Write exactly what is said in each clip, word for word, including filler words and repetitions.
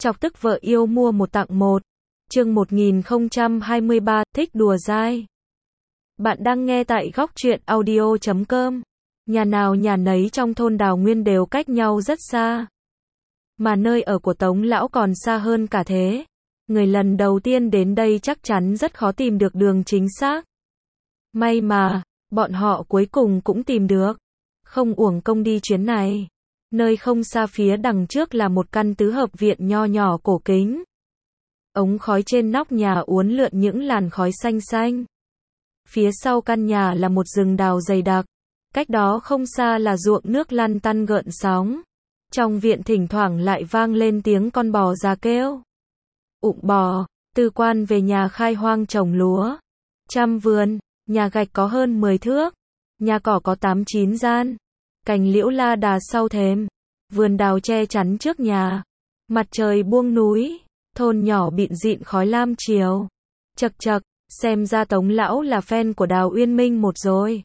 Chọc tức vợ yêu mua một tặng một. Chương một nghìn không trăm hai mươi ba, thích đùa dai. Bạn đang nghe tại góc truyện audio chấm com. Nhà nào nhà nấy trong thôn Đào Nguyên đều cách nhau rất xa. Mà nơi ở của Tống lão còn xa hơn cả thế. Người lần đầu tiên đến đây chắc chắn rất khó tìm được đường chính xác. May mà, bọn họ cuối cùng cũng tìm được. Không uổng công đi chuyến này. Nơi không xa phía đằng trước là một căn tứ hợp viện nho nhỏ cổ kính. Ống khói trên nóc nhà uốn lượn những làn khói xanh xanh. Phía sau căn nhà là một rừng đào dày đặc. Cách đó không xa là ruộng nước lăn tăn gợn sóng. Trong viện thỉnh thoảng lại vang lên tiếng con bò già kêu. Ụm bò, Tư Quan về nhà khai hoang trồng lúa. Chăm vườn, nhà gạch có hơn mười thước. Nhà cỏ có tám chín gian. Cành liễu la đà sau thềm. Vườn đào che chắn trước nhà. Mặt trời buông núi. Thôn nhỏ bịn dịn khói lam chiều. Chật chật, xem ra Tống lão là fan của Đào Uyên Minh một rồi.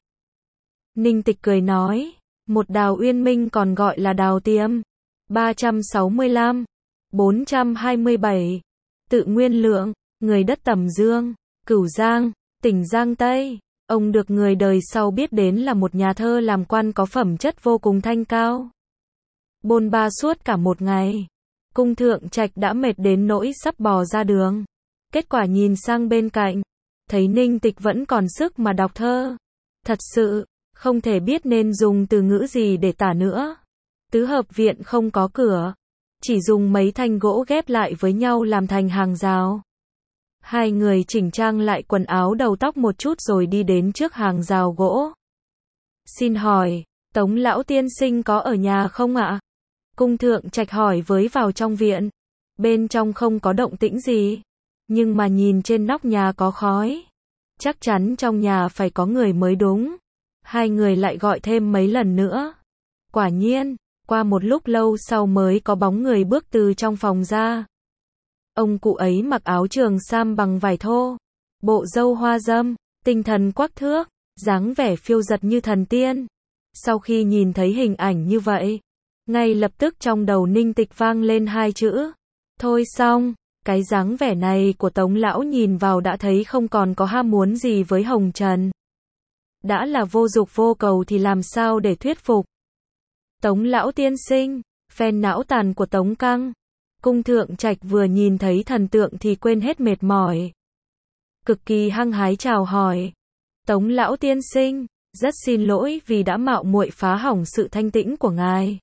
Ninh Tịch cười nói, một Đào Uyên Minh còn gọi là Đào Tiêm. ba trăm sáu mươi lăm, bốn trăm hai mươi bảy. Tự Nguyên Lượng, người đất Tầm Dương, Cửu Giang, tỉnh Giang Tây. Ông được người đời sau biết đến là một nhà thơ làm quan có phẩm chất vô cùng thanh cao. Bôn ba suốt cả một ngày. Cung Thượng Trạch đã mệt đến nỗi sắp bò ra đường. Kết quả nhìn sang bên cạnh, thấy Ninh Tịch vẫn còn sức mà đọc thơ. Thật sự, không thể biết nên dùng từ ngữ gì để tả nữa. Tứ hợp viện không có cửa, chỉ dùng mấy thanh gỗ ghép lại với nhau làm thành hàng rào. Hai người chỉnh trang lại quần áo đầu tóc một chút rồi đi đến trước hàng rào gỗ. Xin hỏi, Tống lão tiên sinh có ở nhà không ạ? Cung Thượng Trạch hỏi với vào trong viện. Bên trong không có động tĩnh gì. Nhưng mà nhìn trên nóc nhà có khói. Chắc chắn trong nhà phải có người mới đúng. Hai người lại gọi thêm mấy lần nữa. Quả nhiên, qua một lúc lâu sau mới có bóng người bước từ trong phòng ra. Ông cụ ấy mặc áo trường sam bằng vải thô. Bộ râu hoa râm, tinh thần quắc thước, dáng vẻ phiêu dật như thần tiên. Sau khi nhìn thấy hình ảnh như vậy, ngay lập tức trong đầu Ninh Tịch vang lên hai chữ. Thôi xong, cái dáng vẻ này của Tống lão nhìn vào đã thấy không còn có ham muốn gì với Hồng Trần. Đã là vô dục vô cầu thì làm sao để thuyết phục. Tống lão tiên sinh, phen não tàn của Tống Căng. Cung Thượng Trạch vừa nhìn thấy thần tượng thì quên hết mệt mỏi. Cực kỳ hăng hái chào hỏi. Tống lão tiên sinh, rất xin lỗi vì đã mạo muội phá hỏng sự thanh tĩnh của ngài.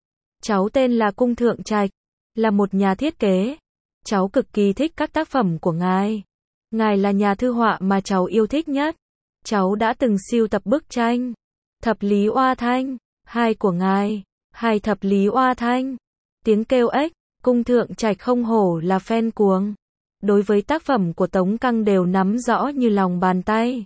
Cháu tên là Cung Thượng Trạch, là một nhà thiết kế. Cháu cực kỳ thích các tác phẩm của ngài. Ngài là nhà thư họa mà cháu yêu thích nhất. Cháu đã từng sưu tập bức tranh Thập Lý Oa Thanh, hai của ngài, hai Thập Lý Oa Thanh. Tiếng kêu ếch, Cung Thượng Trạch không hổ là fan cuồng. Đối với tác phẩm của Tống Căng đều nắm rõ như lòng bàn tay.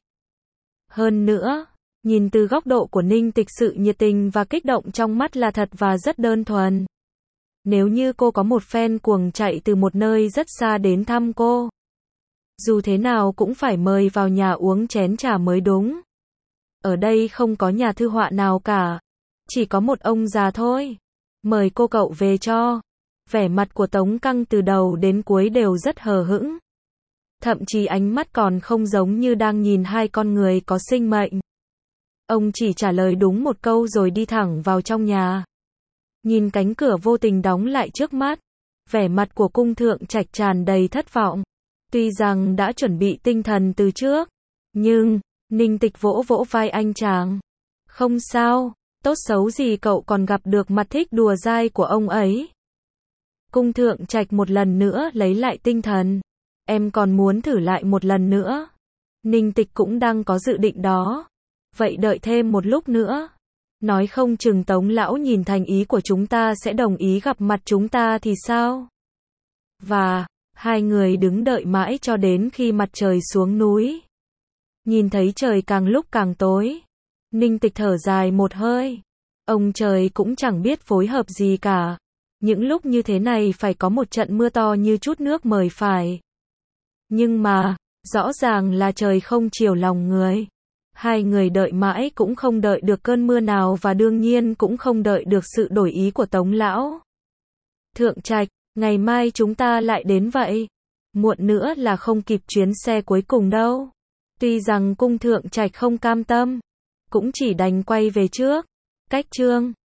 Hơn nữa, nhìn từ góc độ của Ninh Tịch, sự nhiệt tình và kích động trong mắt là thật và rất đơn thuần. Nếu như cô có một fan cuồng chạy từ một nơi rất xa đến thăm cô, dù thế nào cũng phải mời vào nhà uống chén trà mới đúng. Ở đây không có nhà thư họa nào cả, chỉ có một ông già thôi. Mời cô cậu về cho. Vẻ mặt của Tống Căng từ đầu đến cuối đều rất hờ hững. Thậm chí ánh mắt còn không giống như đang nhìn hai con người có sinh mệnh. Ông chỉ trả lời đúng một câu rồi đi thẳng vào trong nhà. Nhìn cánh cửa vô tình đóng lại trước mắt, vẻ mặt của Cung Thượng Trạch tràn đầy thất vọng. Tuy rằng đã chuẩn bị tinh thần từ trước, nhưng Ninh Tịch vỗ vỗ vai anh chàng. Không sao, tốt xấu gì cậu còn gặp được mặt thích đùa dai của ông ấy. Cung Thượng Trạch một lần nữa lấy lại tinh thần. Em còn muốn thử lại một lần nữa. Ninh Tịch cũng đang có dự định đó. Vậy đợi thêm một lúc nữa. Nói không chừng Tống lão nhìn thành ý của chúng ta sẽ đồng ý gặp mặt chúng ta thì sao? Và hai người đứng đợi mãi cho đến khi mặt trời xuống núi. Nhìn thấy trời càng lúc càng tối. Ninh Tịch thở dài một hơi. Ông trời cũng chẳng biết phối hợp gì cả. Những lúc như thế này phải có một trận mưa to như chút nước mời phải. Nhưng mà, rõ ràng là trời không chiều lòng người. Hai người đợi mãi cũng không đợi được cơn mưa nào và đương nhiên cũng không đợi được sự đổi ý của Tống lão. Thượng Trạch, Ngày mai chúng ta lại đến vậy. Muộn nữa là không kịp chuyến xe cuối cùng đâu. Tuy rằng cung thượng trạch không cam tâm, cũng chỉ đành quay về trước. Cách chương